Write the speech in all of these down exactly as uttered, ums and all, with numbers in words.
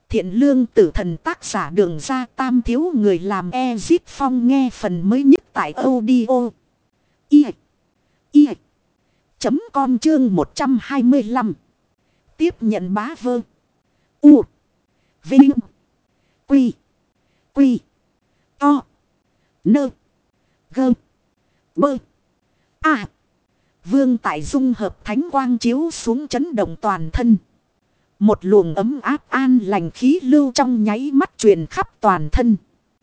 Thiện lương tử thần tác giả Đường Ra Tam thiếu người làm Ezip Phong nghe phần mới nhất tại audio. I. I. Chấm com chương một trăm hai mươi lăm. Tiếp nhận bá vơ. U. Vinh. Quy. Quy. To. Nơ. Gơ. Bơ. À. Vương tại dung hợp thánh quang chiếu xuống chấn động toàn thân. Một luồng ấm áp an lành khí lưu trong nháy mắt truyền khắp toàn thân.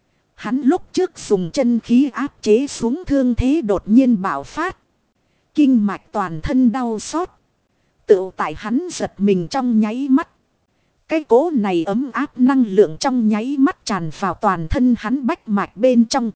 Hắn lúc trước dùng chân khí áp chế xuống thương thế đột nhiên bạo phát. Kinh mạch toàn thân đau xót. Tự tại hắn giật mình trong nháy mắt. Cái cỗ này ấm áp năng lượng trong nháy mắt tràn vào toàn thân hắn bách mạch bên trong.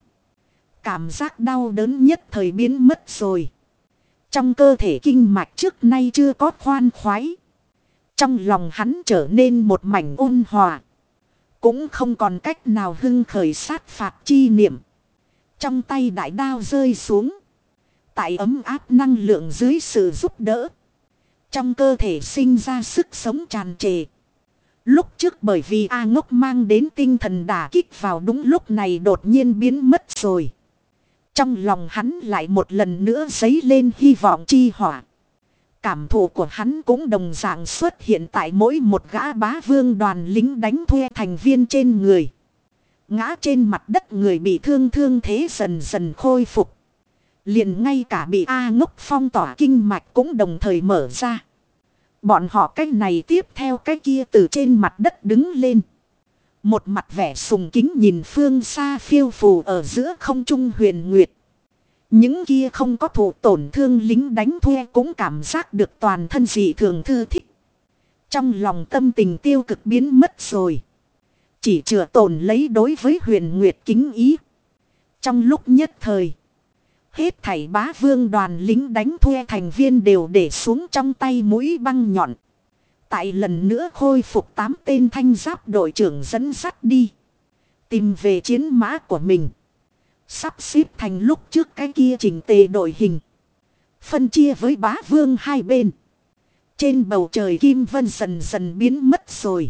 Cảm giác đau đớn nhất thời biến mất rồi. Trong cơ thể kinh mạch trước nay chưa có khoan khoái. Trong lòng hắn trở nên một mảnh ôn hòa. Cũng không còn cách nào hưng khởi sát phạt chi niệm. Trong tay đại đao rơi xuống. Tại ấm áp năng lượng dưới sự giúp đỡ. Trong cơ thể sinh ra sức sống tràn trề. Lúc trước bởi vì A Ngốc mang đến tinh thần đả kích vào đúng lúc này đột nhiên biến mất rồi. Trong lòng hắn lại một lần nữa dấy lên hy vọng chi hỏa. Cảm thụ của hắn cũng đồng dạng xuất hiện tại mỗi một gã bá vương đoàn lính đánh thuê thành viên trên người. Ngã trên mặt đất người bị thương thương thế dần dần khôi phục. Liền ngay cả bị A Ngốc phong tỏa kinh mạch cũng đồng thời mở ra. Bọn họ cái này tiếp theo cái kia từ trên mặt đất đứng lên. Một mặt vẻ sùng kính nhìn phương xa phiêu phù ở giữa không trung huyền nguyệt. Những kia không có thụ tổn thương lính đánh thuê cũng cảm giác được toàn thân dị thường thư thích. Trong lòng tâm tình tiêu cực biến mất rồi. Chỉ chừa tổn lấy đối với huyền nguyệt kính ý. Trong lúc nhất thời. Hết thảy bá vương đoàn lính đánh thuê thành viên đều để xuống trong tay mũi băng nhọn. Tại lần nữa khôi phục tám tên thanh giáp đội trưởng dẫn dắt đi. Tìm về chiến mã của mình. Sắp xếp thành lúc trước cái kia chỉnh tề đội hình. Phân chia với bá vương hai bên. Trên bầu trời kim vân dần dần biến mất rồi.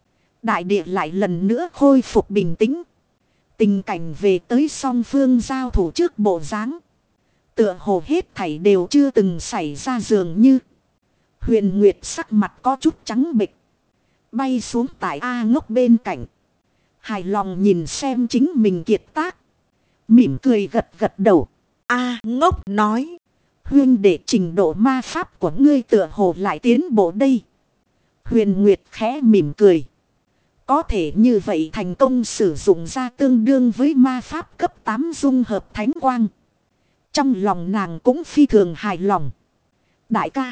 Đại địa lại lần nữa khôi phục bình tĩnh. Tình cảnh về tới song phương giao thủ trước bộ dáng. Tựa hồ hết thảy đều chưa từng xảy ra dường như. Huyền Nguyệt sắc mặt có chút trắng bệch. Bay xuống tại A Ngốc bên cạnh. Hài lòng nhìn xem chính mình kiệt tác. Mỉm cười gật gật đầu. A Ngốc nói. Huyên để trình độ ma pháp của ngươi tựa hồ lại tiến bộ đây. Huyền Nguyệt khẽ mỉm cười. Có thể như vậy thành công sử dụng ra tương đương với ma pháp cấp tám dung hợp thánh quang. Trong lòng nàng cũng phi thường hài lòng. Đại ca.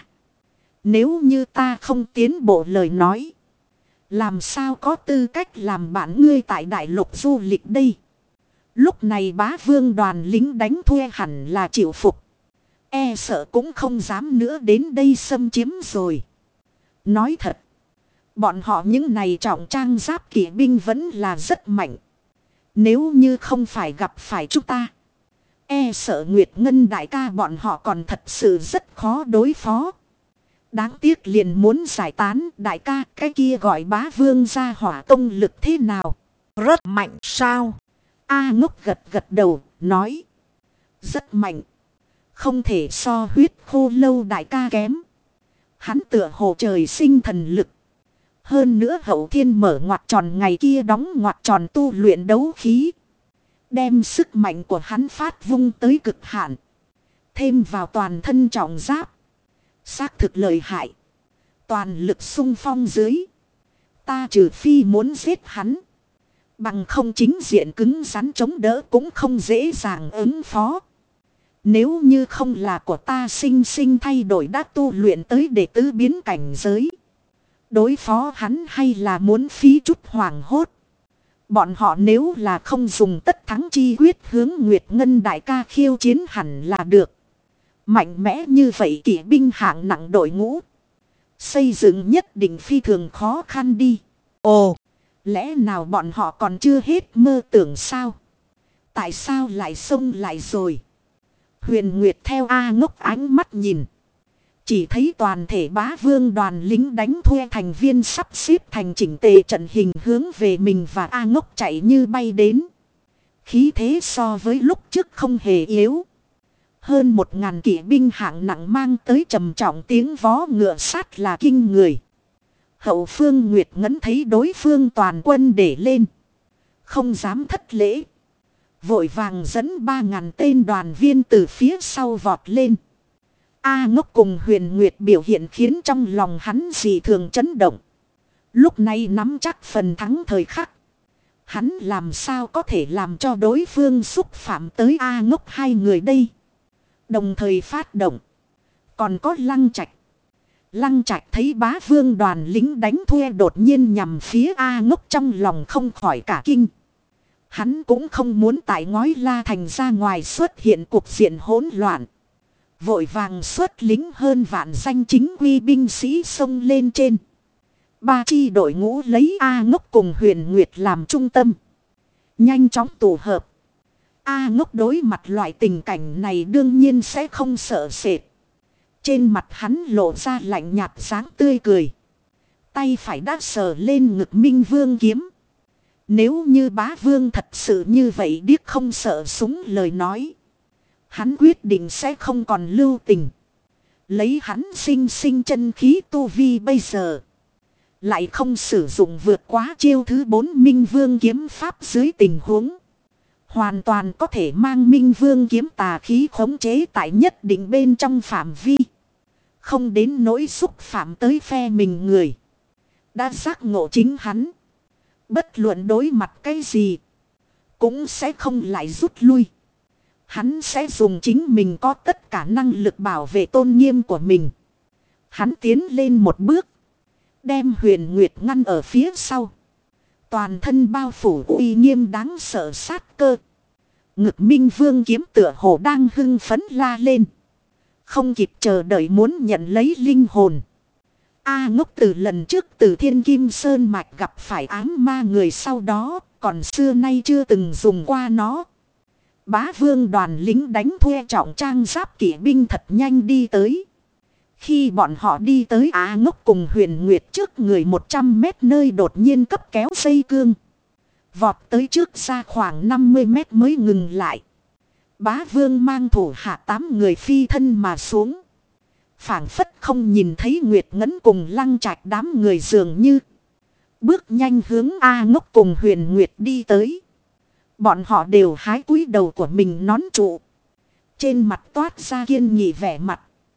Nếu như ta không tiến bộ lời nói. Làm sao có tư cách làm bạn ngươi tại đại lục du lịch đây. Lúc này bá vương đoàn lính đánh thuê hẳn là chịu phục. E sợ cũng không dám nữa đến đây xâm chiếm rồi. Nói thật. Bọn họ những này trọng trang giáp kỵ binh vẫn là rất mạnh. Nếu như không phải gặp phải chúng ta. E sợ Nguyệt Ngân đại ca bọn họ còn thật sự rất khó đối phó. Đáng tiếc liền muốn giải tán đại ca cái kia gọi bá vương ra hỏa công lực thế nào. Rất mạnh sao? A Ngốc gật gật đầu nói. Rất mạnh. Không thể so huyết khô lâu đại ca kém. Hắn tựa hồ trời sinh thần lực. Hơn nữa hậu thiên mở ngoặt tròn ngày kia đóng ngoặt tròn tu luyện đấu khí. Đem sức mạnh của hắn phát vung tới cực hạn. Thêm vào toàn thân trọng giáp. Xác thực lợi hại. Toàn lực sung phong dưới. Ta trừ phi muốn giết hắn. Bằng không chính diện cứng rắn chống đỡ cũng không dễ dàng ứng phó. Nếu như không là của ta sinh sinh thay đổi đã tu luyện tới để tứ biến cảnh giới. Đối phó hắn hay là muốn phí chút hoảng hốt. Bọn họ nếu là không dùng tất thắng chi quyết hướng Nguyệt Ngân đại ca khiêu chiến hẳn là được. Mạnh mẽ như vậy kỵ binh hạng nặng đội ngũ. Xây dựng nhất định phi thường khó khăn đi. Ồ, lẽ nào bọn họ còn chưa hết mơ tưởng sao? Tại sao lại xông lại rồi? Huyền Nguyệt theo A Ngốc ánh mắt nhìn. Chỉ thấy toàn thể bá vương đoàn lính đánh thuê thành viên sắp xếp thành chỉnh tề trận hình hướng về mình và A Ngốc chạy như bay đến. Khí thế so với lúc trước không hề yếu. Hơn một ngàn kỵ binh hạng nặng mang tới trầm trọng tiếng vó ngựa sát là kinh người. Hậu phương Nguyệt Ngân thấy đối phương toàn quân để lên. Không dám thất lễ. Vội vàng dẫn ba ngàn tên đoàn viên từ phía sau vọt lên. A Ngốc cùng Huyền Nguyệt biểu hiện khiến trong lòng hắn dị thường chấn động. Lúc này nắm chắc phần thắng thời khắc. Hắn làm sao có thể làm cho đối phương xúc phạm tới A Ngốc hai người đây. Đồng thời phát động. Còn có Lăng Trạch. Lăng Trạch thấy bá vương đoàn lính đánh thuê đột nhiên nhằm phía A Ngốc trong lòng không khỏi cả kinh. Hắn cũng không muốn tại ngói La Thành ra ngoài xuất hiện cuộc diện hỗn loạn. Vội vàng xuất lính hơn vạn danh chính quy binh sĩ xông lên trên. Ba chi đội ngũ lấy A Ngốc cùng Huyền Nguyệt làm trung tâm. Nhanh chóng tụ hợp. A Ngốc đối mặt loại tình cảnh này đương nhiên sẽ không sợ sệt. Trên mặt hắn lộ ra lạnh nhạt dáng tươi cười. Tay phải đã sờ lên ngực Minh Vương kiếm. Nếu như bá vương thật sự như vậy điếc không sợ súng lời nói. Hắn quyết định sẽ không còn lưu tình. Lấy hắn sinh sinh chân khí tu vi bây giờ. Lại không sử dụng vượt quá chiêu thứ bốn Minh Vương kiếm pháp dưới tình huống. Hoàn toàn có thể mang Minh Vương kiếm tà khí khống chế tại nhất định bên trong phạm vi. Không đến nỗi xúc phạm tới phe mình người. Đã giác ngộ chính hắn. Bất luận đối mặt cái gì. Cũng sẽ không lại rút lui. Hắn sẽ dùng chính mình có tất cả năng lực bảo vệ tôn nghiêm của mình. Hắn tiến lên một bước. Đem Huyền Nguyệt ngăn ở phía sau. Toàn thân bao phủ uy nghiêm đáng sợ sát cơ. Ngực Minh Vương kiếm tựa hồ đang hưng phấn la lên. Không kịp chờ đợi muốn nhận lấy linh hồn. A Ngốc từ lần trước từ Thiên Kim Sơn Mạch gặp phải ám ma người sau đó. Còn xưa nay chưa từng dùng qua nó. Bá vương đoàn lính đánh thuê trọng trang giáp kỵ binh thật nhanh đi tới. Khi bọn họ đi tới A Ngốc cùng Huyền Nguyệt trước người một trăm mét nơi đột nhiên cấp kéo dây cương. Vọt tới trước ra khoảng năm mươi mét mới ngừng lại. Bá vương mang thủ hạ tám người phi thân mà xuống. Phảng phất không nhìn thấy Nguyệt Ngân cùng Lăng Trạch đám người dường như. Bước nhanh hướng A Ngốc cùng Huyền Nguyệt đi tới. Bọn họ đều hái cúi đầu của mình nón trụ. Trên mặt toát ra kiên nghị vẻ mặt.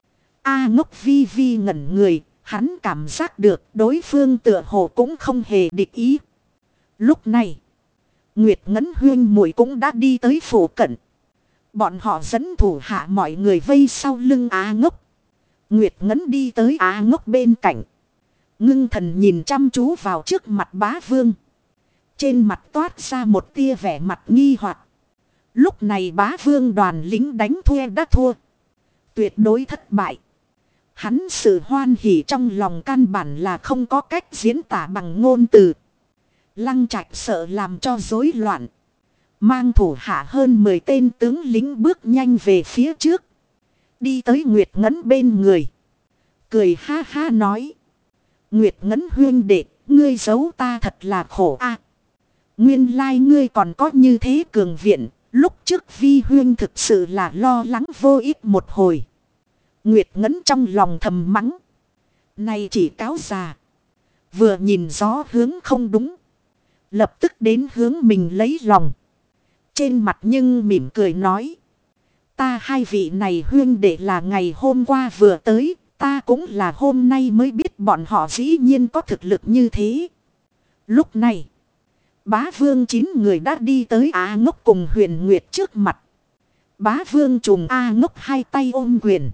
A Ngốc vi vi ngẩn người. Hắn cảm giác được đối phương tựa hồ cũng không hề địch ý. Lúc này. Nguyệt Ngân Huyên muội cũng đã đi tới phủ cận. Bọn họ dẫn thủ hạ mọi người vây sau lưng A Ngốc. Nguyệt Ngân đi tới A Ngốc bên cạnh. Ngưng thần nhìn chăm chú vào trước mặt bá vương. Trên mặt toát ra một tia vẻ mặt nghi hoặc. Lúc này bá vương đoàn lính đánh thuê đã thua. Tuyệt đối thất bại. Hắn sự hoan hỉ trong lòng căn bản là không có cách diễn tả bằng ngôn từ. Lăng Trạch sợ làm cho rối loạn. Mang thủ hạ hơn mười tên tướng lính bước nhanh về phía trước. Đi tới Nguyệt Ngân bên người. Cười ha ha nói. Nguyệt Ngân huyên đệ, ngươi giấu ta thật là khổ a. Nguyên lai ngươi còn có như thế cường viện, lúc trước vi huyên thực sự là lo lắng vô ích một hồi. Nguyệt Ngân trong lòng thầm mắng. Này chỉ cáo già. Vừa nhìn gió hướng không đúng. Lập tức đến hướng mình lấy lòng. Trên mặt nhưng mỉm cười nói. Ta hai vị này huyên đệ là ngày hôm qua vừa tới. Ta cũng là hôm nay mới biết bọn họ dĩ nhiên có thực lực như thế. Lúc này. Bá vương chín người đã đi tới A Ngốc cùng Huyền Nguyệt trước mặt. Bá vương trùng A Ngốc hai tay ôm quyền.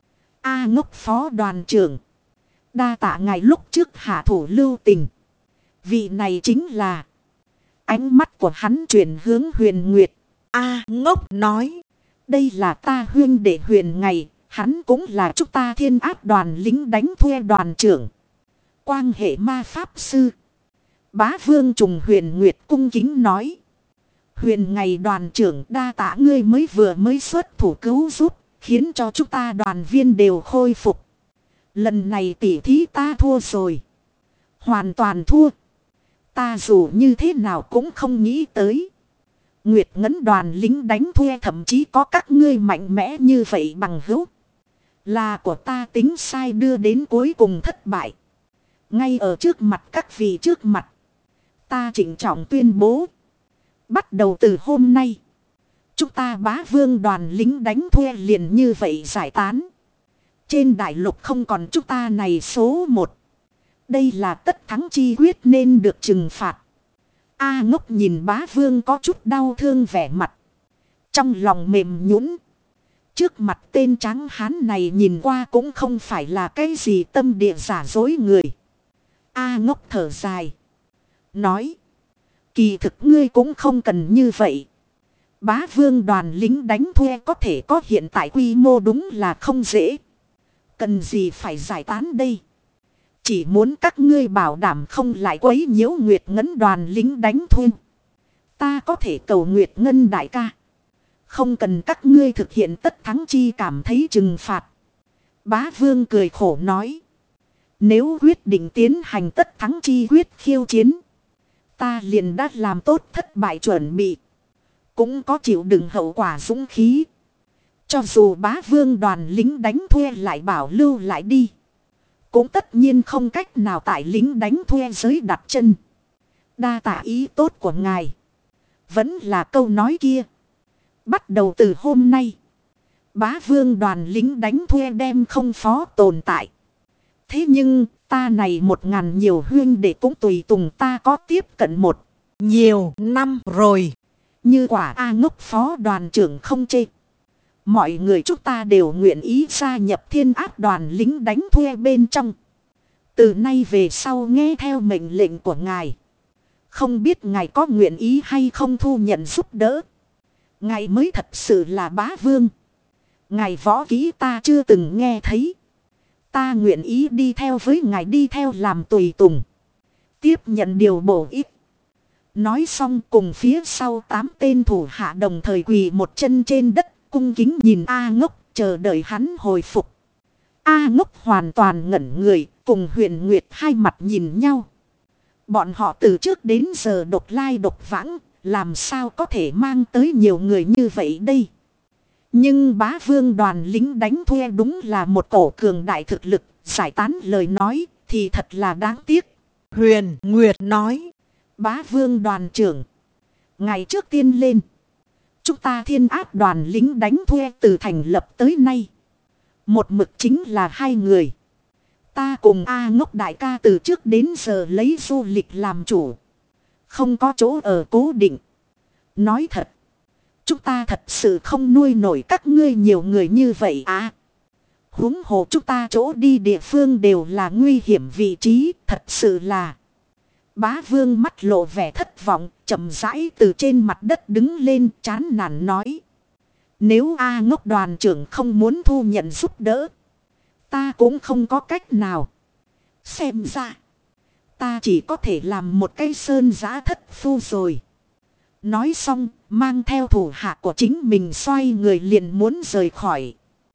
A Ngốc phó đoàn trưởng. Đa tạ ngài lúc trước hạ thủ lưu tình. Vị này chính là. Ánh mắt của hắn chuyển hướng Huyền Nguyệt. A Ngốc nói. Đây là ta huyên đệ Huyền ngày. Hắn cũng là chúng ta thiên áp đoàn lính đánh thuê đoàn trưởng. Quan hệ ma pháp sư. Bá vương trùng Huyền Nguyệt cung kính nói. Huyền ngày đoàn trưởng đa tạ ngươi mới vừa mới xuất thủ cứu giúp. Khiến cho chúng ta đoàn viên đều khôi phục. Lần này tỉ thí ta thua rồi. Hoàn toàn thua. Ta dù như thế nào cũng không nghĩ tới. Nguyệt Ngân đoàn lính đánh thuê thậm chí có các ngươi mạnh mẽ như vậy bằng hữu. Là của ta tính sai đưa đến cuối cùng thất bại. Ngay ở trước mặt các vị trước mặt. Ta trịnh trọng tuyên bố. Bắt đầu từ hôm nay. Chúng ta bá vương đoàn lính đánh thuê liền như vậy giải tán. Trên đại lục không còn chúng ta này số một. Đây là tất thắng chi quyết nên được trừng phạt. A Ngốc nhìn bá vương có chút đau thương vẻ mặt. Trong lòng mềm nhũn. Trước mặt tên trắng hán này nhìn qua cũng không phải là cái gì tâm địa giả dối người. A Ngốc thở dài. Nói. Kỳ thực ngươi cũng không cần như vậy. Bá vương đoàn lính đánh thuê có thể có hiện tại quy mô đúng là không dễ. Cần gì phải giải tán đây. Chỉ muốn các ngươi bảo đảm không lại quấy nhiễu Nguyệt Ngân đoàn lính đánh thuê. Ta có thể cầu Nguyệt Ngân đại ca. Không cần các ngươi thực hiện tất thắng chi cảm thấy trừng phạt. Bá vương cười khổ nói. Nếu quyết định tiến hành tất thắng chi quyết khiêu chiến. Ta liền đã làm tốt thất bại chuẩn bị. Cũng có chịu đựng hậu quả dũng khí. Cho dù bá vương đoàn lính đánh thuê lại bảo lưu lại đi. Cũng tất nhiên không cách nào tại lính đánh thuê giới đặt chân. Đa tạ ý tốt của ngài. Vẫn là câu nói kia. Bắt đầu từ hôm nay. Bá vương đoàn lính đánh thuê đem không phó tồn tại. Thế nhưng ta này một ngàn nhiều huyên để cũng tùy tùng ta có tiếp cận một. Nhiều năm rồi. Như quả A Ngốc phó đoàn trưởng không chê. Mọi người chúng ta đều nguyện ý gia nhập thiên áp đoàn lính đánh thuê bên trong. Từ nay về sau nghe theo mệnh lệnh của ngài. Không biết ngài có nguyện ý hay không thu nhận giúp đỡ. Ngài mới thật sự là bá vương. Ngài võ kỹ ta chưa từng nghe thấy. Ta nguyện ý đi theo với ngài đi theo làm tùy tùng. Tiếp nhận điều bổ ích. Nói xong cùng phía sau tám tên thủ hạ đồng thời quỳ một chân trên đất. Cung kính nhìn A Ngốc chờ đợi hắn hồi phục. A Ngốc hoàn toàn ngẩn người cùng Huyền Nguyệt hai mặt nhìn nhau. Bọn họ từ trước đến giờ độc lai độc vãng. Làm sao có thể mang tới nhiều người như vậy đây. Nhưng bá vương đoàn lính đánh thuê đúng là một cổ cường đại thực lực. Giải tán lời nói thì thật là đáng tiếc. Huyền Nguyệt nói. Bá vương đoàn trưởng. Ngày trước tiên lên. Chúng ta thiên áp đoàn lính đánh thuê từ thành lập tới nay. Một mực chính là hai người. Ta cùng A Ngốc đại ca từ trước đến giờ lấy du lịch làm chủ. Không có chỗ ở cố định. Nói thật. Chúng ta thật sự không nuôi nổi các ngươi nhiều người như vậy à. Huống hồ chúng ta chỗ đi địa phương đều là nguy hiểm vị trí. Thật sự là. Bá vương mắt lộ vẻ thất vọng. Chậm rãi từ trên mặt đất đứng lên chán nản nói. Nếu A Ngốc đoàn trưởng không muốn thu nhận giúp đỡ. Ta cũng không có cách nào. Xem ra. Ta chỉ có thể làm một cây sơn giã thất phu rồi. Nói xong mang theo thủ hạ của chính mình xoay người liền muốn rời khỏi.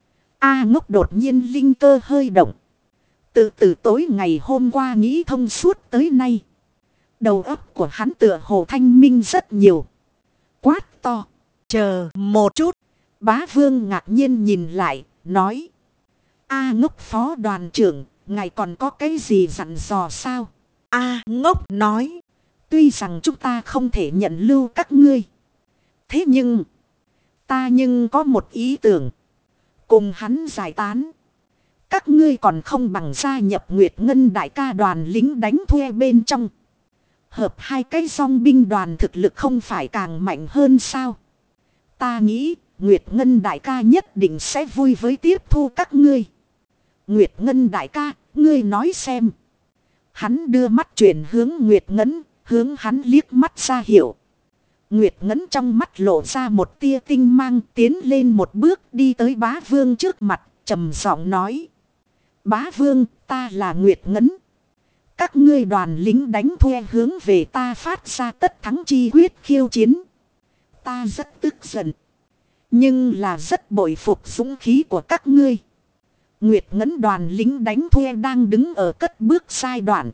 A Ngốc đột nhiên linh cơ hơi động. Từ từ tối ngày hôm qua nghĩ thông suốt tới nay. Đầu óc của hắn tựa hồ thanh minh rất nhiều. Quát to. Chờ một chút. Bá vương ngạc nhiên nhìn lại. Nói. A Ngốc phó đoàn trưởng. Ngài còn có cái gì dặn dò sao? A Ngốc nói. Tuy rằng chúng ta không thể nhận lưu các ngươi. Thế nhưng. Ta nhưng có một ý tưởng. Cùng hắn giải tán. Các ngươi còn không bằng gia nhập Nguyệt Ngân đại ca đoàn lính đánh thuê bên trong. Hợp hai cái song binh đoàn thực lực không phải càng mạnh hơn sao? Ta nghĩ Nguyệt Ngân đại ca nhất định sẽ vui với tiếp thu các ngươi. Nguyệt Ngân đại ca, ngươi nói xem. Hắn đưa mắt chuyển hướng Nguyệt Ngân, hướng hắn liếc mắt ra hiệu. Nguyệt Ngân trong mắt lộ ra một tia tinh mang tiến lên một bước đi tới bá vương trước mặt, trầm giọng nói. Bá vương, ta là Nguyệt Ngân. Các ngươi đoàn lính đánh thuê hướng về ta phát ra tất thắng chi quyết khiêu chiến. Ta rất tức giận. Nhưng là rất bội phục dũng khí của các ngươi. Nguyệt Ngấn đoàn lính đánh thuê đang đứng ở cất bước giai đoạn.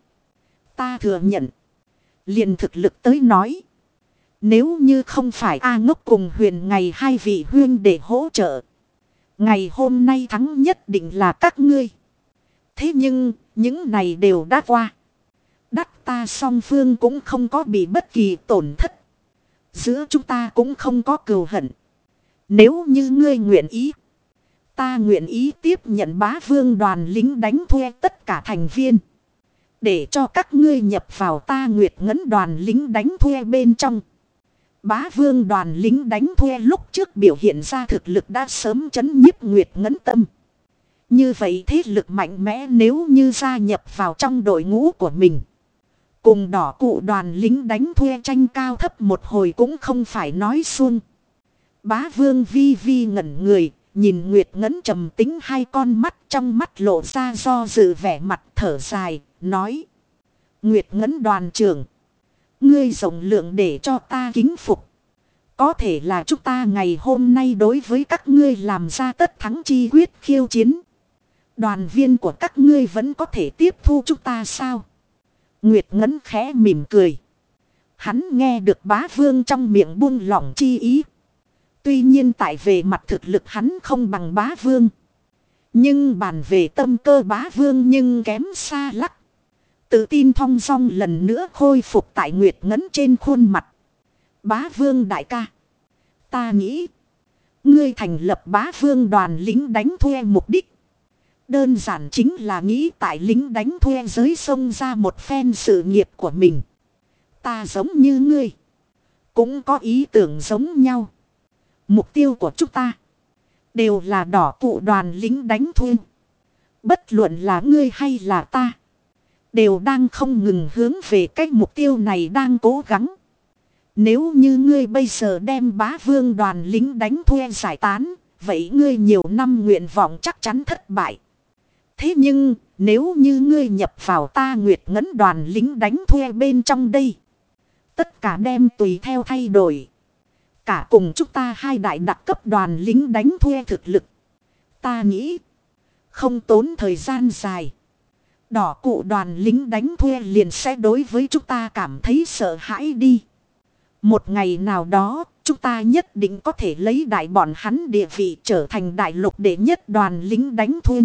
Ta thừa nhận. Liền thực lực tới nói. Nếu như không phải A Ngốc cùng Huyền ngày hai vị huyên để hỗ trợ. Ngày hôm nay thắng nhất định là các ngươi. Thế nhưng những này đều đã qua. Đắc ta song phương cũng không có bị bất kỳ tổn thất. Giữa chúng ta cũng không có cừu hận. Nếu như ngươi nguyện ý. Ta nguyện ý tiếp nhận bá vương đoàn lính đánh thuê tất cả thành viên. Để cho các ngươi nhập vào ta Nguyệt Ngấn đoàn lính đánh thuê bên trong. Bá vương đoàn lính đánh thuê lúc trước biểu hiện ra thực lực đã sớm chấn nhiếp Nguyệt Ngấn tâm. Như vậy thế lực mạnh mẽ nếu như gia nhập vào trong đội ngũ của mình. Cùng đỏ cụ đoàn lính đánh thuê tranh cao thấp một hồi cũng không phải nói suông. Bá vương vi vi ngẩn người. Nhìn Nguyệt Ngấn trầm tính hai con mắt trong mắt lộ ra do dự vẻ mặt thở dài, nói. Nguyệt Ngấn đoàn trưởng. Ngươi rộng lượng để cho ta kính phục. Có thể là chúng ta ngày hôm nay đối với các ngươi làm ra tất thắng chi quyết khiêu chiến. Đoàn viên của các ngươi vẫn có thể tiếp thu chúng ta sao? Nguyệt Ngấn khẽ mỉm cười. Hắn nghe được bá vương trong miệng buông lỏng chi ý. Tuy nhiên tại về mặt thực lực hắn không bằng bá vương. Nhưng bàn về tâm cơ bá vương nhưng kém xa lắc. Tự tin thong dong lần nữa khôi phục tại Nguyệt Ngấn trên khuôn mặt. Bá vương đại ca. Ta nghĩ. Ngươi thành lập bá vương đoàn lính đánh thuê mục đích. Đơn giản chính là nghĩ tại lính đánh thuê giới sông ra một phen sự nghiệp của mình. Ta giống như ngươi. Cũng có ý tưởng giống nhau. Mục tiêu của chúng ta. Đều là đỏ cụ đoàn lính đánh thuê. Bất luận là ngươi hay là ta. Đều đang không ngừng hướng về cái mục tiêu này đang cố gắng. Nếu như ngươi bây giờ đem bá vương đoàn lính đánh thuê giải tán. Vậy ngươi nhiều năm nguyện vọng chắc chắn thất bại. Thế nhưng nếu như ngươi nhập vào ta Nguyệt Ngấn đoàn lính đánh thuê bên trong đây. Tất cả đem tùy theo thay đổi. Cả cùng chúng ta hai đại đặc cấp đoàn lính đánh thuê thực lực. Ta nghĩ. Không tốn thời gian dài. Đỏ cụ đoàn lính đánh thuê liền sẽ đối với chúng ta cảm thấy sợ hãi đi. Một ngày nào đó. Chúng ta nhất định có thể lấy đại bọn hắn địa vị trở thành đại lục đệ nhất đoàn lính đánh thuê.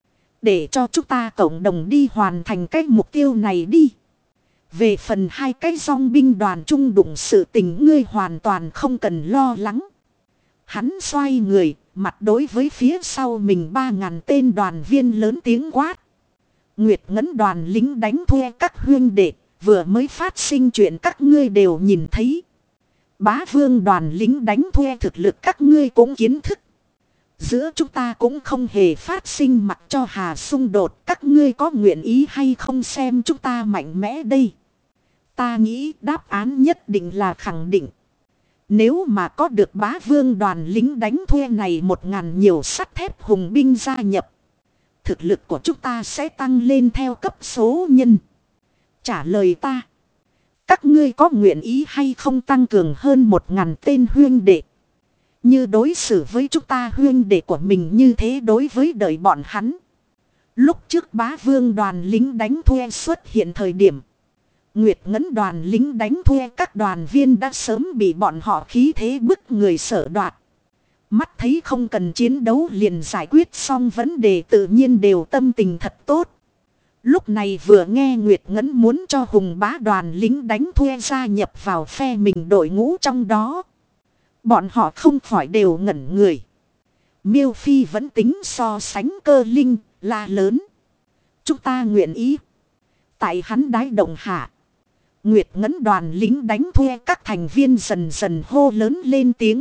Để cho chúng ta cộng đồng đi hoàn thành cái mục tiêu này đi. Về phần hai cái dòng binh đoàn trung đụng sự tình ngươi hoàn toàn không cần lo lắng. Hắn xoay người, mặt đối với phía sau mình ba ngàn tên đoàn viên lớn tiếng quát. Nguyệt Ngấn đoàn lính đánh thuê các huyên đệ, vừa mới phát sinh chuyện các ngươi đều nhìn thấy. Bá vương đoàn lính đánh thuê thực lực các ngươi cũng kiến thức. Giữa chúng ta cũng không hề phát sinh mặt cho hà xung đột. Các ngươi có nguyện ý hay không xem chúng ta mạnh mẽ đây? Ta nghĩ đáp án nhất định là khẳng định. Nếu mà có được bá vương đoàn lính đánh thuê này một ngàn nhiều sắt thép hùng binh gia nhập. Thực lực của chúng ta sẽ tăng lên theo cấp số nhân. Trả lời ta. Các ngươi có nguyện ý hay không tăng cường hơn một ngàn tên huyên đệ. Như đối xử với chúng ta huyên đệ của mình như thế đối với đời bọn hắn. Lúc trước bá vương đoàn lính đánh thuê xuất hiện thời điểm. Nguyệt Ngấn đoàn lính đánh thuê các đoàn viên đã sớm bị bọn họ khí thế bức người sở đoạt. Mắt thấy không cần chiến đấu liền giải quyết xong vấn đề tự nhiên đều tâm tình thật tốt. Lúc này vừa nghe Nguyệt Ngấn muốn cho hùng bá đoàn lính đánh thuê gia nhập vào phe mình đội ngũ trong đó. Bọn họ không khỏi đều ngẩn người. Miêu Phi vẫn tính so sánh cơ linh, la lớn. Chúng ta nguyện ý. Tại hắn đái động hạ. Nguyệt Ngấn đoàn lính đánh thuê các thành viên dần dần hô lớn lên tiếng.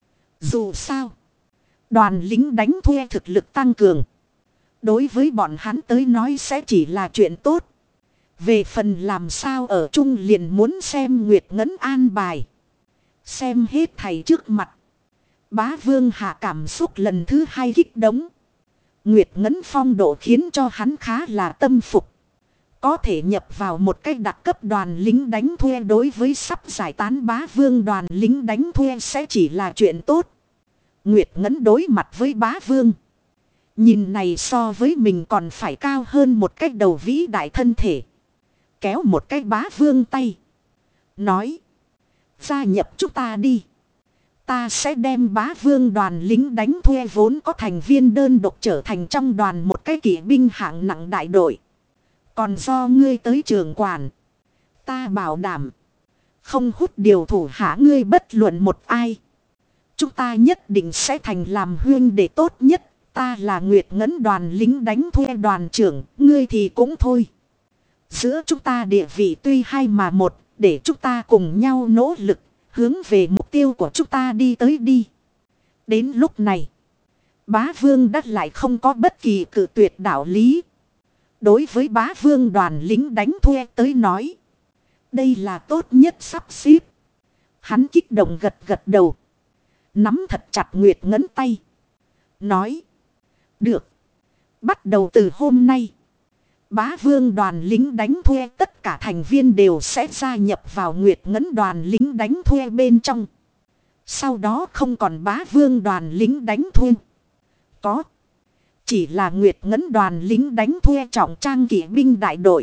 Dù sao. Đoàn lính đánh thuê thực lực tăng cường. Đối với bọn hắn tới nói sẽ chỉ là chuyện tốt. Về phần làm sao ở chung liền muốn xem Nguyệt Ngấn an bài. Xem hết thầy trước mặt. Bá vương hạ cảm xúc lần thứ hai kích động. Nguyệt Ngấn phong độ khiến cho hắn khá là tâm phục. Có thể nhập vào một cách đặc cấp đoàn lính đánh thuê đối với sắp giải tán bá vương đoàn lính đánh thuê sẽ chỉ là chuyện tốt. Nguyệt Ngấn đối mặt với bá vương. Nhìn này so với mình còn phải cao hơn một cái đầu vĩ đại thân thể. Kéo một cái bá vương tay. Nói. Gia nhập chúng ta đi. Ta sẽ đem bá vương đoàn lính đánh thuê vốn có thành viên đơn độc trở thành trong đoàn một cái kỵ binh hạng nặng đại đội. Còn do ngươi tới trường quản. Ta bảo đảm. Không hút điều thủ hạ ngươi bất luận một ai. Chúng ta nhất định sẽ thành làm huynh đệ tốt nhất. Ta là Nguyệt Ngấn đoàn lính đánh thuê đoàn trưởng. Ngươi thì cũng thôi. Giữa chúng ta địa vị tuy hai mà một. Để chúng ta cùng nhau nỗ lực. Hướng về mục tiêu của chúng ta đi tới đi. Đến lúc này. Bá vương đã lại không có bất kỳ cự tuyệt đạo lý. Đối với bá vương đoàn lính đánh thuê tới nói. Đây là tốt nhất sắp xếp. Hắn kích động gật gật đầu. Nắm thật chặt Nguyệt Ngấn tay. Nói. Được. Bắt đầu từ hôm nay. Bá vương đoàn lính đánh thuê tất cả thành viên đều sẽ gia nhập vào Nguyệt Ngấn đoàn lính đánh thuê bên trong. Sau đó không còn bá vương đoàn lính đánh thuê. Có. Chỉ là Nguyệt Ngấn đoàn lính đánh thuê trọng trang kỵ binh đại đội.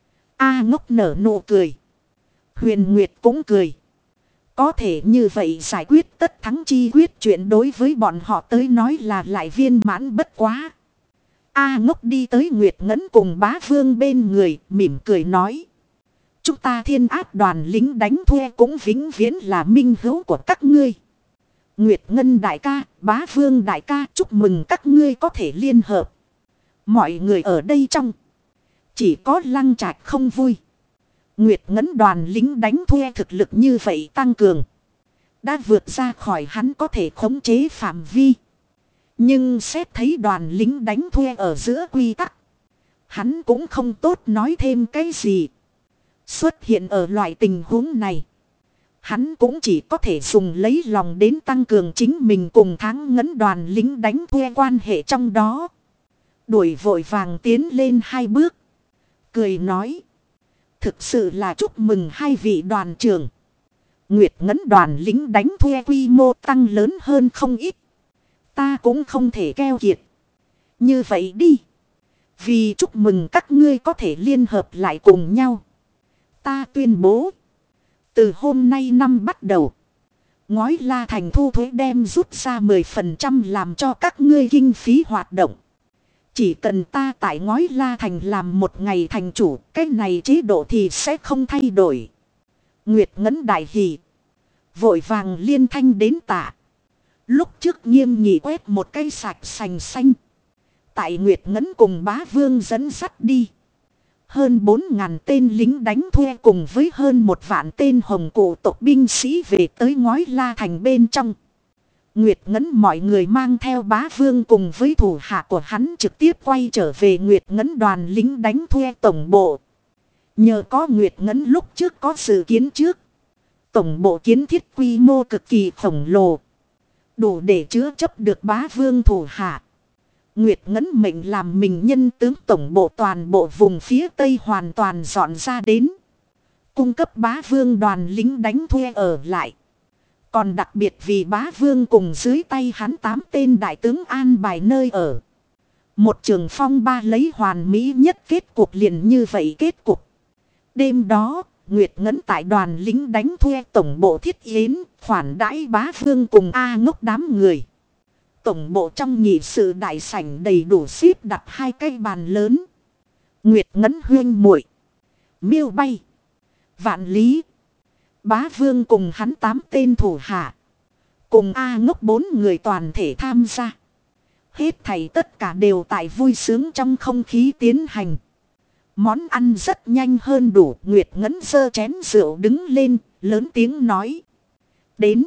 A Ngốc nở nụ cười. Huyền Nguyệt cũng cười. Có thể như vậy giải quyết tất thắng chi quyết chuyện đối với bọn họ tới nói là lại viên mãn bất quá. A Ngốc đi tới Nguyệt Ngấn cùng bá vương bên người mỉm cười nói. Chúng ta thiên áp đoàn lính đánh thuê cũng vĩnh viễn là minh hữu của các ngươi. Nguyệt Ngân đại ca, bá vương đại ca chúc mừng các ngươi có thể liên hợp. Mọi người ở đây trong. Chỉ có Lăng Trạch không vui. Nguyệt Ngấn đoàn lính đánh thuê thực lực như vậy tăng cường. Đã vượt ra khỏi hắn có thể khống chế phạm vi. Nhưng xét thấy đoàn lính đánh thuê ở giữa quy tắc. Hắn cũng không tốt nói thêm cái gì. Xuất hiện ở loại tình huống này. Hắn cũng chỉ có thể dùng lấy lòng đến tăng cường chính mình cùng Tháng Ngấn đoàn lính đánh thuê quan hệ trong đó. Đuổi vội vàng tiến lên hai bước. Cười nói. Thực sự là chúc mừng hai vị đoàn trưởng. Nguyệt Ngấn đoàn lính đánh thuê quy mô tăng lớn hơn không ít. Ta cũng không thể keo kiệt. Như vậy đi. Vì chúc mừng các ngươi có thể liên hợp lại cùng nhau. Ta tuyên bố. Từ hôm nay năm bắt đầu. Ngói La Thành thu thuế đem rút ra mười phần trăm làm cho các ngươi kinh phí hoạt động. Chỉ cần ta tại Ngói La Thành làm một ngày thành chủ. Cái này chế độ thì sẽ không thay đổi. Nguyệt Ngấn đại hỷ. Vội vàng liên thanh đến tạ. Lúc trước nghiêm nghị quét một cây sạch sành xanh. Tại Nguyệt Ngấn cùng bá vương dẫn dắt đi. Hơn bốn ngàn tên lính đánh thuê cùng với hơn một vạn tên hồng cụ tộc binh sĩ về tới Ngói La Thành bên trong. Nguyệt Ngấn mọi người mang theo bá vương cùng với thủ hạ của hắn trực tiếp quay trở về Nguyệt Ngấn đoàn lính đánh thuê tổng bộ. Nhờ có Nguyệt Ngấn lúc trước có dự kiến trước. Tổng bộ kiến thiết quy mô cực kỳ khổng lồ. Đủ để chứa chấp được bá vương thủ hạ. Nguyệt Ngấn mệnh làm mình nhân tướng tổng bộ toàn bộ vùng phía tây hoàn toàn dọn ra đến. Cung cấp bá vương đoàn lính đánh thuê ở lại. Còn đặc biệt vì bá vương cùng dưới tay hắn tám tên đại tướng an bài nơi ở. Một trường phong ba lấy hoàn mỹ nhất kết cục liền như vậy kết cục. Đêm đó, Nguyệt Ngấn tại đoàn lính đánh thuê tổng bộ thiết yến, khoản đãi bá vương cùng A Ngốc đám người. Tổng bộ trong nhị sự đại sảnh đầy đủ xếp đặt hai cây bàn lớn. Nguyệt Ngấn huyên muội, Miêu Bay, Vạn Lý, bá vương cùng hắn tám tên thủ hạ. Cùng A Ngốc bốn người toàn thể tham gia. Hết thảy tất cả đều tại vui sướng trong không khí tiến hành. Món ăn rất nhanh hơn đủ. Nguyệt Ngấn giơ chén rượu đứng lên, lớn tiếng nói. Đến.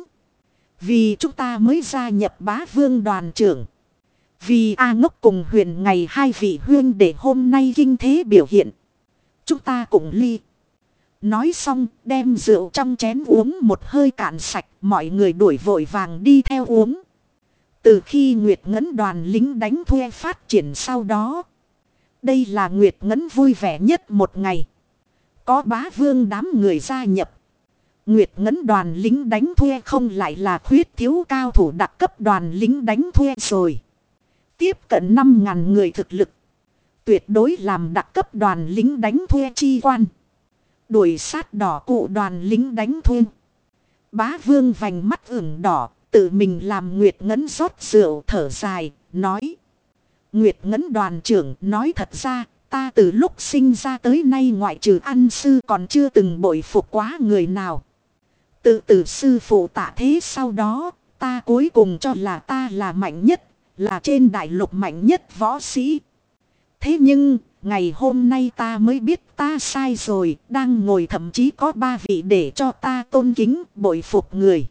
Vì chúng ta mới gia nhập bá vương đoàn trưởng. Vì A Ngốc cùng Huyền ngày hai vị huyên để hôm nay kinh thế biểu hiện. Chúng ta cùng ly. Nói xong đem rượu trong chén uống một hơi cạn sạch. Mọi người đuổi vội vàng đi theo uống. Từ khi Nguyệt Ngấn đoàn lính đánh thuê phát triển sau đó. Đây là Nguyệt Ngấn vui vẻ nhất một ngày. Có bá vương đám người gia nhập. Nguyệt Ngấn đoàn lính đánh thuê không lại là khuyết thiếu cao thủ đặc cấp đoàn lính đánh thuê rồi. Tiếp cận năm ngàn người thực lực. Tuyệt đối làm đặc cấp đoàn lính đánh thuê chi quan. Đuổi sát đỏ cụ đoàn lính đánh thuê. Bá vương vành mắt ửng đỏ. Tự mình làm Nguyệt Ngấn rót rượu thở dài. Nói. Nguyệt Ngấn đoàn trưởng nói thật ra. Ta từ lúc sinh ra tới nay ngoại trừ ăn sư còn chưa từng bội phục quá người nào. Tự tử sư phụ tạ thế sau đó. Ta cuối cùng cho là ta là mạnh nhất. Là trên đại lục mạnh nhất võ sĩ. Thế nhưng, ngày hôm nay ta mới biết ta sai rồi, đang ngồi thậm chí có ba vị để cho ta tôn kính, bội phục người.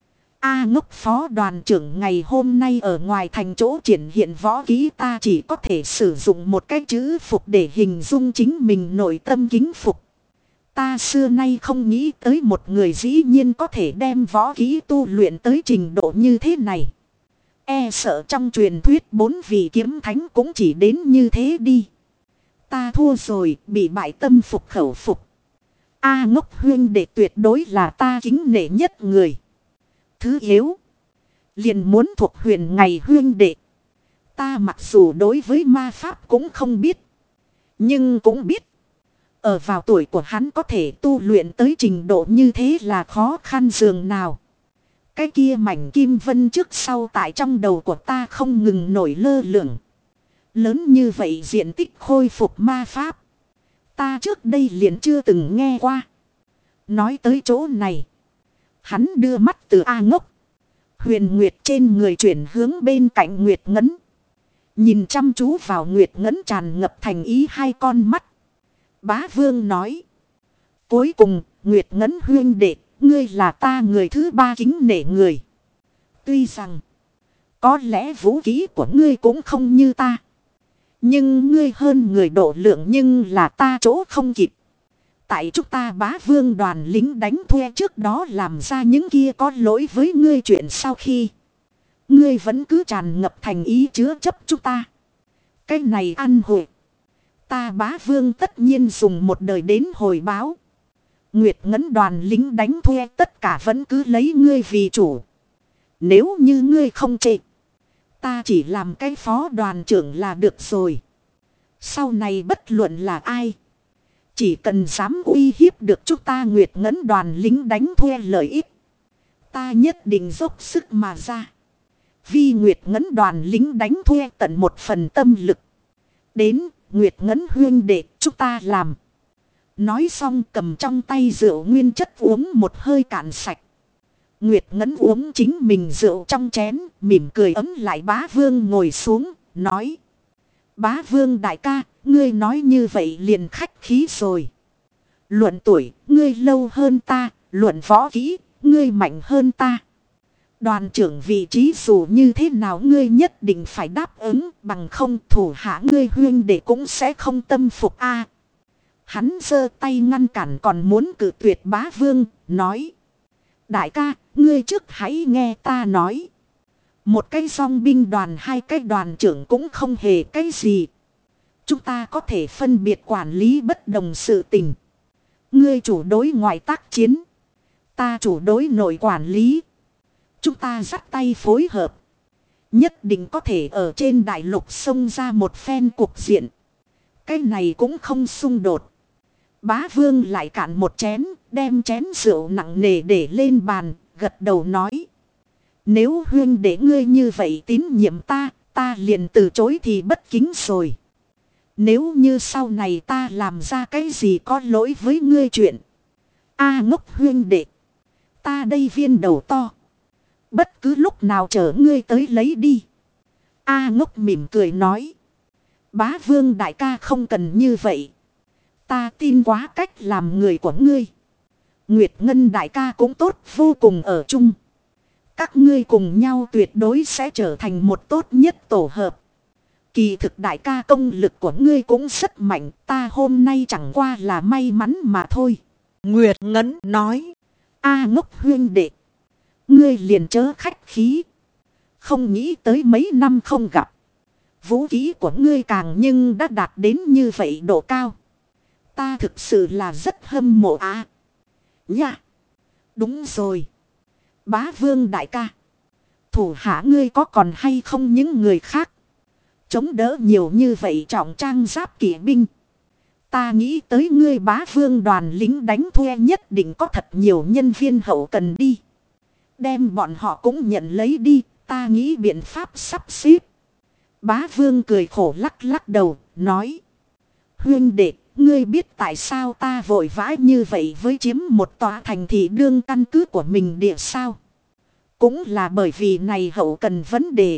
A ngốc phó đoàn trưởng ngày hôm nay ở ngoài thành chỗ triển hiện võ kỹ ta chỉ có thể sử dụng một cái chữ phục để hình dung chính mình nội tâm kính phục. Ta xưa nay không nghĩ tới một người dĩ nhiên có thể đem võ kỹ tu luyện tới trình độ như thế này. E sợ trong truyền thuyết bốn vị kiếm thánh cũng chỉ đến như thế đi. Ta thua rồi, bị bại tâm phục khẩu phục. A ngốc huyên đệ tuyệt đối là ta kính nể nhất người. Thứ yếu. Liền muốn thuộc huyền ngày huyên đệ. Ta mặc dù đối với ma pháp cũng không biết. Nhưng cũng biết. Ở vào tuổi của hắn có thể tu luyện tới trình độ như thế là khó khăn dường nào. Cái kia mảnh kim vân trước sau tại trong đầu của ta không ngừng nổi lơ lửng. Lớn như vậy diện tích khôi phục ma pháp. Ta trước đây liền chưa từng nghe qua. Nói tới chỗ này. Hắn đưa mắt từ A ngốc. Huyền Nguyệt trên người chuyển hướng bên cạnh Nguyệt Ngấn. Nhìn chăm chú vào Nguyệt Ngấn tràn ngập thành ý hai con mắt. Bá Vương nói. Cuối cùng, Nguyệt Ngấn huyên đệ, ngươi là ta người thứ ba kính nể người. Tuy rằng, có lẽ vũ khí của ngươi cũng không như ta. Nhưng ngươi hơn người độ lượng nhưng là ta chỗ không kịp. Tại chúng ta Bá Vương đoàn lính đánh thuê trước đó làm ra những kia có lỗi với ngươi chuyện sau khi. Ngươi vẫn cứ tràn ngập thành ý chứa chấp chúng ta. Cái này ăn hội. Ta Bá Vương tất nhiên dùng một đời đến hồi báo. Nguyệt Ngấn đoàn lính đánh thuê tất cả vẫn cứ lấy ngươi vì chủ. Nếu như ngươi không chê. Ta chỉ làm cái phó đoàn trưởng là được rồi. Sau này bất luận là ai. Chỉ cần dám uy hiếp được chúng ta Nguyệt Ngấn đoàn lính đánh thuê lợi ích. Ta nhất định dốc sức mà ra. Vì Nguyệt Ngấn đoàn lính đánh thuê tận một phần tâm lực. Đến Nguyệt Ngấn huyên đệ chúng ta làm. Nói xong cầm trong tay rượu nguyên chất uống một hơi cạn sạch. Nguyệt Ngấn uống chính mình rượu trong chén, mỉm cười ấm lại Bá Vương ngồi xuống, nói. Bá Vương đại ca, ngươi nói như vậy liền khách khí rồi. Luận tuổi, ngươi lâu hơn ta, luận võ kỹ, ngươi mạnh hơn ta. Đoàn trưởng vị trí dù như thế nào ngươi nhất định phải đáp ứng, bằng không thủ hạ ngươi huyên để cũng sẽ không tâm phục a. Hắn giơ tay ngăn cản còn muốn cự tuyệt Bá Vương, nói. Đại ca, ngươi trước hãy nghe ta nói. Một cái dòng binh đoàn hai cái đoàn trưởng cũng không hề cái gì. Chúng ta có thể phân biệt quản lý bất đồng sự tình. Ngươi chủ đối ngoại tác chiến. Ta chủ đối nội quản lý. Chúng ta dắt tay phối hợp. Nhất định có thể ở trên đại lục xông ra một phen cuộc diện. Cái này cũng không xung đột. Bá Vương lại cạn một chén, đem chén rượu nặng nề để lên bàn, gật đầu nói. Nếu huyên để ngươi như vậy tín nhiệm ta, ta liền từ chối thì bất kính rồi. Nếu như sau này ta làm ra cái gì có lỗi với ngươi chuyện. A ngốc huyên đệ. Ta đây viên đầu to. Bất cứ lúc nào chở ngươi tới lấy đi. A ngốc mỉm cười nói. Bá Vương đại ca không cần như vậy. Ta tin quá cách làm người của ngươi. Nguyệt Ngân đại ca cũng tốt vô cùng ở chung. Các ngươi cùng nhau tuyệt đối sẽ trở thành một tốt nhất tổ hợp. Kỳ thực đại ca công lực của ngươi cũng rất mạnh. Ta hôm nay chẳng qua là may mắn mà thôi. Nguyệt Ngân nói. A ngốc huyên đệ. Ngươi liền chớ khách khí. Không nghĩ tới mấy năm không gặp. Vũ khí của ngươi càng nhưng đã đạt đến như vậy độ cao. Ta thực sự là rất hâm mộ à. Nha. Đúng rồi. Bá Vương đại ca. Thủ hạ ngươi có còn hay không những người khác. chống đỡ nhiều như vậy trọng trang giáp kỵ binh. Ta nghĩ tới ngươi bá vương đoàn lính đánh thuê nhất định có thật nhiều nhân viên hậu cần đi. Đem bọn họ cũng nhận lấy đi, ta nghĩ biện pháp sắp xếp. Bá vương cười khổ lắc lắc đầu, nói. Huynh đệ, ngươi biết tại sao ta vội vã như vậy với chiếm một tòa thành thị đương căn cứ của mình địa sao? Cũng là bởi vì này hậu cần vấn đề.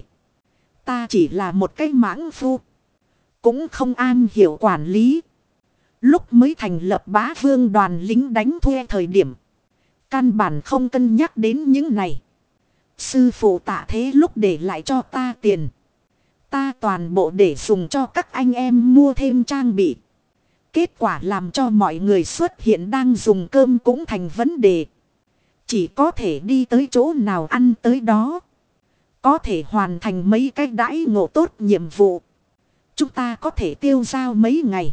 Ta chỉ là một cái mãng phu. Cũng không an hiểu quản lý. Lúc mới thành lập bá vương đoàn lính đánh thuê thời điểm. Căn bản không cân nhắc đến những này. Sư phụ Tạ Thế lúc để lại cho ta tiền. Ta toàn bộ để dùng cho các anh em mua thêm trang bị. Kết quả làm cho mọi người xuất hiện đang dùng cơm cũng thành vấn đề. Chỉ có thể đi tới chỗ nào ăn tới đó. Có thể hoàn thành mấy cái đãi ngộ tốt nhiệm vụ. Chúng ta có thể tiêu dao mấy ngày.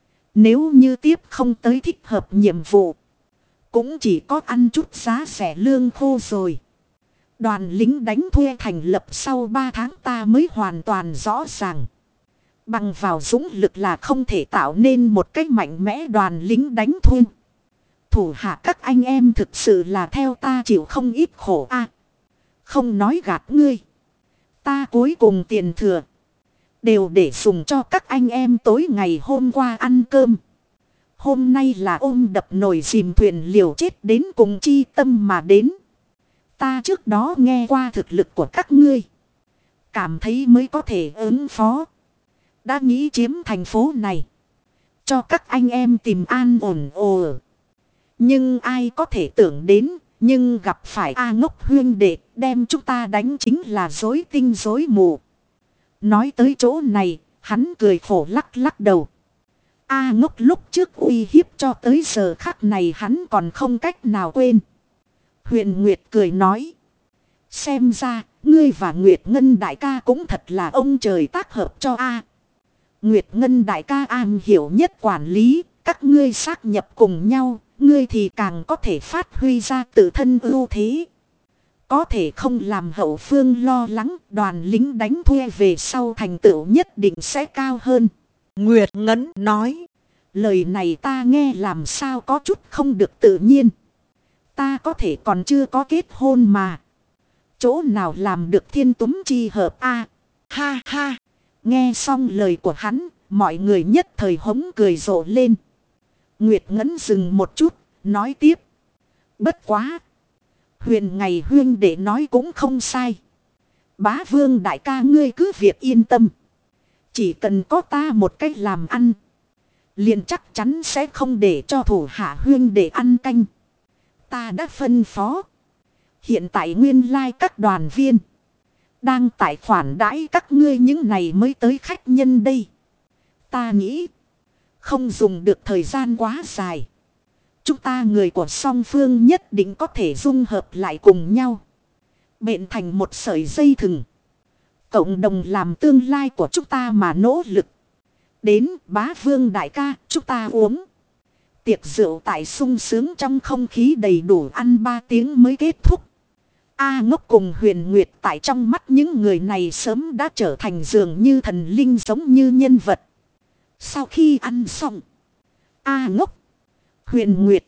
Nếu như tiếp không tới thích hợp nhiệm vụ. Cũng chỉ có ăn chút giá rẻ lương khô rồi. Đoàn lính đánh thuê thành lập sau ba tháng ta mới hoàn toàn rõ ràng. Bằng vào dũng lực là không thể tạo nên một cách mạnh mẽ đoàn lính đánh thuê. Thủ hạ các anh em thực sự là theo ta chịu không ít khổ a. Không nói gạt ngươi. Ta cuối cùng tiền thừa. Đều để dùng cho các anh em tối ngày hôm qua ăn cơm. Hôm nay là ôm đập nồi dìm thuyền liều chết đến cùng chi tâm mà đến. Ta trước đó nghe qua thực lực của các ngươi. Cảm thấy mới có thể ứng phó. Đã nghĩ chiếm thành phố này. Cho các anh em tìm an ổn ồ. Nhưng ai có thể tưởng đến. Nhưng gặp phải A Ngốc huyên đệ đem chúng ta đánh chính là rối tinh rối mù. Nói tới chỗ này, hắn cười khổ lắc lắc đầu. A Ngốc lúc trước uy hiếp cho tới giờ khắc này hắn còn không cách nào quên. Huyền Nguyệt cười nói. Xem ra, ngươi và Nguyệt Ngân đại ca cũng thật là ông trời tác hợp cho A. Nguyệt Ngân đại ca am hiểu nhất quản lý, các ngươi xác nhập cùng nhau, ngươi thì càng có thể phát huy ra tự thân ưu thế. Có thể không làm hậu phương lo lắng, đoàn lính đánh thuê về sau thành tựu nhất định sẽ cao hơn. Nguyệt Ngân nói. Lời này ta nghe làm sao có chút không được tự nhiên. Ta có thể còn chưa có kết hôn mà. Chỗ nào làm được thiên túm chi hợp a? Ha ha. Nghe xong lời của hắn, mọi người nhất thời hống cười rộ lên. Nguyệt Ngân dừng một chút, nói tiếp. Bất quá. Huyền ngày huyên để nói cũng không sai. Bá vương đại ca ngươi cứ việc yên tâm. Chỉ cần có ta một cách làm ăn. Liền chắc chắn sẽ không để cho thủ hạ huyên để ăn canh. Ta đã phân phó. Hiện tại nguyên lai các đoàn viên. Đang tại khoản đãi các ngươi những này mới tới khách nhân đây. Ta nghĩ. Không dùng được thời gian quá dài. Chúng ta người của song phương nhất định có thể dung hợp lại cùng nhau. Bện thành một sợi dây thừng. Cộng đồng làm tương lai của chúng ta mà nỗ lực. Đến bá vương đại ca chúng ta uống. Tiệc rượu tại sung sướng trong không khí đầy đủ ăn ba tiếng mới kết thúc. A Ngốc cùng Huyền Nguyệt tại trong mắt những người này sớm đã trở thành dường như thần linh giống như nhân vật. Sau khi ăn xong. A Ngốc, Huyền Nguyệt,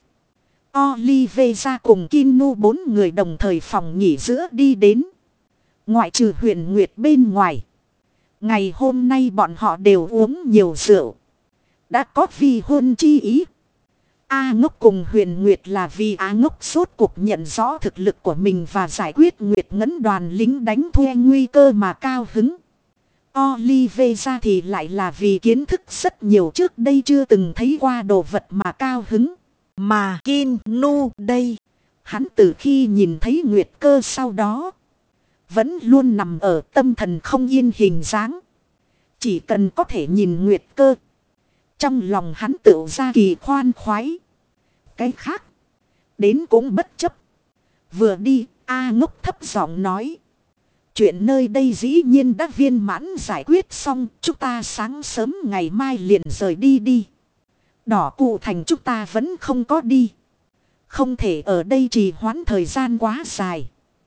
Olive cùng Kinu bốn người đồng thời phòng nghỉ giữa đi đến. Ngoại trừ Huyền Nguyệt bên ngoài. Ngày hôm nay bọn họ đều uống nhiều rượu. Đã có vi hôn chi ý. A Ngốc cùng Huyền Nguyệt là vì A Ngốc suốt cuộc nhận rõ thực lực của mình và giải quyết Nguyệt Ngân đoàn lính đánh thuê nguy cơ mà cao hứng. Olive thì lại là vì kiến thức rất nhiều trước đây chưa từng thấy qua đồ vật mà cao hứng. Mà Kinu đây. Hắn từ khi nhìn thấy Nguyệt Cơ sau đó. Vẫn luôn nằm ở tâm thần không yên hình dáng. Chỉ cần có thể nhìn Nguyệt Cơ. Trong lòng hắn tự ra kỳ khoan khoái. Cái khác. Đến cũng bất chấp. Vừa đi A Ngốc thấp giọng nói. Chuyện nơi đây dĩ nhiên đã viên mãn giải quyết xong. Chúng ta sáng sớm ngày mai liền rời đi đi. Đỏ cụ thành chúng ta vẫn không có đi. Không thể ở đây trì hoãn thời gian quá dài.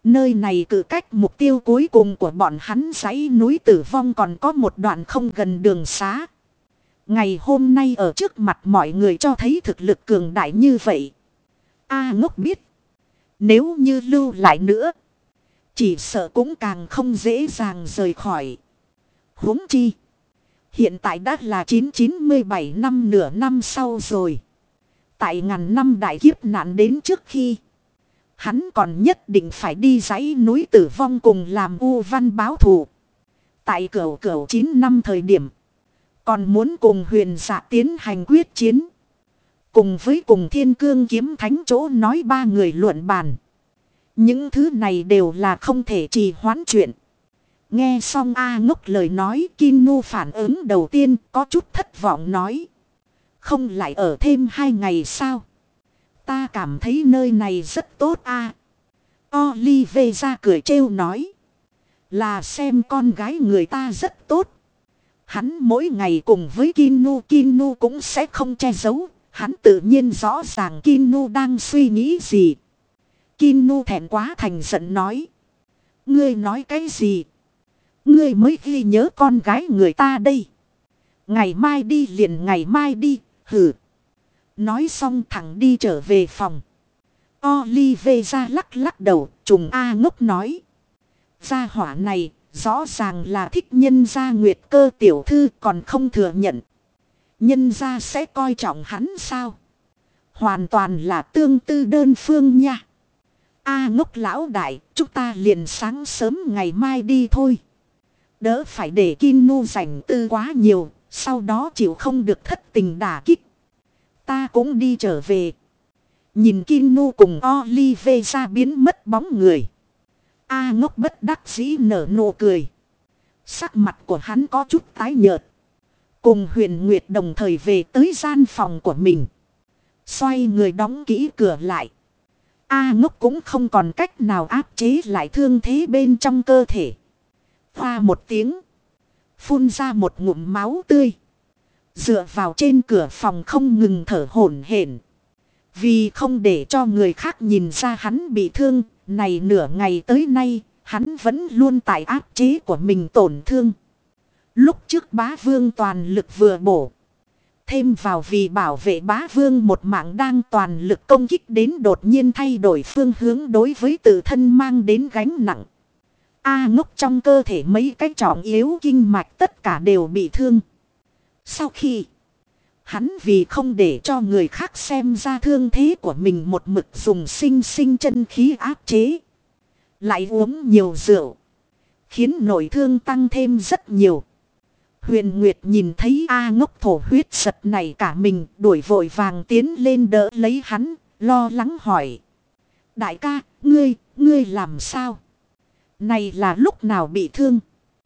Nơi này cự cách mục tiêu cuối cùng của bọn hắn dãy núi tử vong còn có một đoạn không gần đường xá. Ngày hôm nay ở trước mặt mọi người cho thấy thực lực cường đại như vậy. A Ngốc biết. Nếu như lưu lại nữa. Chỉ sợ cũng càng không dễ dàng rời khỏi. Huống chi. Hiện tại đã là chín trăm chín mươi bảy năm nửa năm sau rồi. Tại ngàn năm đại kiếp nạn đến trước khi. Hắn còn nhất định phải đi dãy núi tử vong cùng làm U Văn báo thù. Tại cửu cửu chín năm thời điểm. Còn muốn cùng huyền dạ tiến hành quyết chiến. Cùng với cùng thiên cương kiếm thánh chỗ nói ba người luận bàn. Những thứ này đều là không thể trì hoãn chuyện. Nghe xong A Ngốc lời nói, Kinu phản ứng đầu tiên có chút thất vọng nói. Không lại ở thêm hai ngày sao? Ta cảm thấy nơi này rất tốt a. Olive ra cười trêu nói. Là xem con gái người ta rất tốt. Hắn mỗi ngày cùng với Kinu, Kinu cũng sẽ không che giấu. Hắn tự nhiên rõ ràng Kinu đang suy nghĩ gì. Kinu thẹn quá thành giận nói. Ngươi nói cái gì? Ngươi mới ghi nhớ con gái người ta đây. Ngày mai đi liền ngày mai đi, hử. Nói xong thẳng đi trở về phòng. Olive ra lắc lắc đầu, trùng A Ngốc nói. Gia hỏa này, rõ ràng là thích nhân gia Nguyệt Cơ tiểu thư còn không thừa nhận. Nhân gia sẽ coi trọng hắn sao? Hoàn toàn là tương tư đơn phương nha. A Ngốc lão đại, chúng ta liền sáng sớm ngày mai đi thôi. Đỡ phải để Kinu rảnh tư quá nhiều, sau đó chịu không được thất tình đả kích. Ta cũng đi trở về. Nhìn Kinu cùng Olive ra biến mất bóng người. A Ngốc bất đắc dĩ nở nụ cười. Sắc mặt của hắn có chút tái nhợt. Cùng Huyền Nguyệt đồng thời về tới gian phòng của mình. Xoay người đóng kỹ cửa lại. A Ngốc cũng không còn cách nào áp chế lại thương thế bên trong cơ thể. Hoa một tiếng. Phun ra một ngụm máu tươi. Dựa vào trên cửa phòng không ngừng thở hổn hển. Vì không để cho người khác nhìn ra hắn bị thương. Này nửa ngày tới nay. Hắn vẫn luôn tại áp chế của mình tổn thương. Lúc trước bá vương toàn lực vừa bổ. Thêm vào vì bảo vệ bá vương một mạng đang toàn lực công kích đến đột nhiên thay đổi phương hướng đối với tự thân mang đến gánh nặng. A Ngốc trong cơ thể mấy cái trọng yếu kinh mạch tất cả đều bị thương. Sau khi hắn vì không để cho người khác xem ra thương thế của mình một mực dùng sinh sinh chân khí áp chế. Lại uống nhiều rượu. Khiến nội thương tăng thêm rất nhiều. Huyền Nguyệt nhìn thấy A Ngốc thổ huyết giật này cả mình đuổi vội vàng tiến lên đỡ lấy hắn, lo lắng hỏi. Đại ca, ngươi, ngươi làm sao? Này là lúc nào bị thương?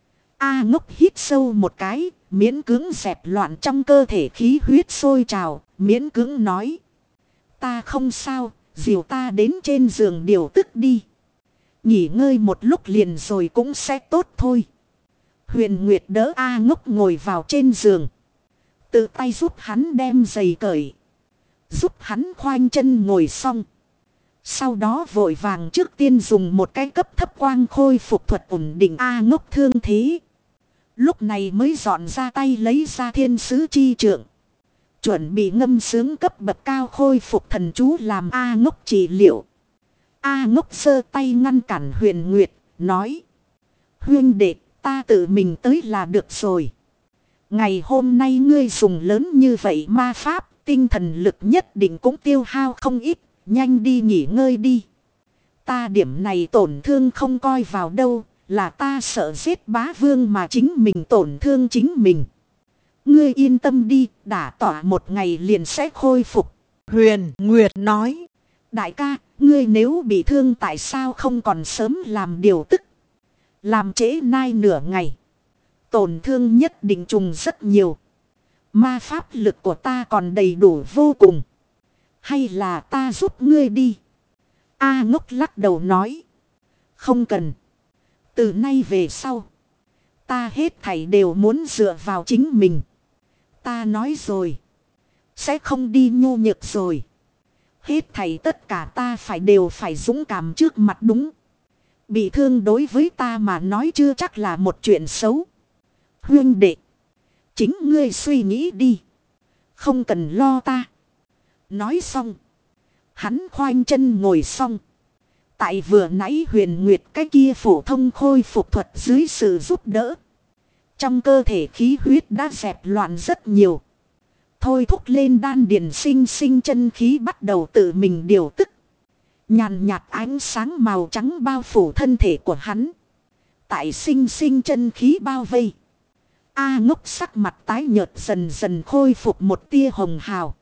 A Ngốc hít sâu một cái, miễn cưỡng dẹp loạn trong cơ thể khí huyết sôi trào, miễn cưỡng nói. Ta không sao, dìu ta đến trên giường điều tức đi. Nghỉ ngơi một lúc liền rồi cũng sẽ tốt thôi. Huyền Nguyệt đỡ A Ngốc ngồi vào trên giường. Tự tay giúp hắn đem giày cởi. Giúp hắn khoanh chân ngồi xong. Sau đó vội vàng trước tiên dùng một cái cấp thấp quang khôi phục thuật ổn định A Ngốc thương thế. Lúc này mới dọn ra tay lấy ra thiên sứ chi trượng. Chuẩn bị ngâm sướng cấp bậc cao khôi phục thần chú làm A Ngốc trị liệu. A Ngốc giơ tay ngăn cản Huyền Nguyệt, nói. Huynh đệ, ta tự mình tới là được rồi. Ngày hôm nay ngươi dùng lớn như vậy ma pháp, tinh thần lực nhất định cũng tiêu hao không ít, nhanh đi nghỉ ngơi đi. Ta điểm này tổn thương không coi vào đâu, là ta sợ giết bá vương mà chính mình tổn thương chính mình. Ngươi yên tâm đi, đả tỏa một ngày liền sẽ khôi phục. Huyền Nguyệt nói. Đại ca, ngươi nếu bị thương tại sao không còn sớm làm điều tức? Làm trễ nai nửa ngày. Tổn thương nhất định trùng rất nhiều. Ma pháp lực của ta còn đầy đủ vô cùng. Hay là ta giúp ngươi đi? A Ngốc lắc đầu nói. Không cần. Từ nay về sau. Ta hết thảy đều muốn dựa vào chính mình. Ta nói rồi. Sẽ không đi nhu nhược rồi. Hết thảy tất cả ta phải đều phải dũng cảm trước mặt đúng. Bị thương đối với ta mà nói chưa chắc là một chuyện xấu. Huynh đệ. Chính ngươi suy nghĩ đi. Không cần lo ta. Nói xong. Hắn khoanh chân ngồi xong. Tại vừa nãy Huyền Nguyệt cái kia phổ thông khôi phục thuật dưới sự giúp đỡ. Trong cơ thể khí huyết đã dẹp loạn rất nhiều. Thôi thúc lên đan điền sinh sinh chân khí bắt đầu tự mình điều tức. Nhàn nhạt ánh sáng màu trắng bao phủ thân thể của hắn. Tại sinh sinh chân khí bao vây. A Ngốc sắc mặt tái nhợt dần dần khôi phục một tia hồng hào.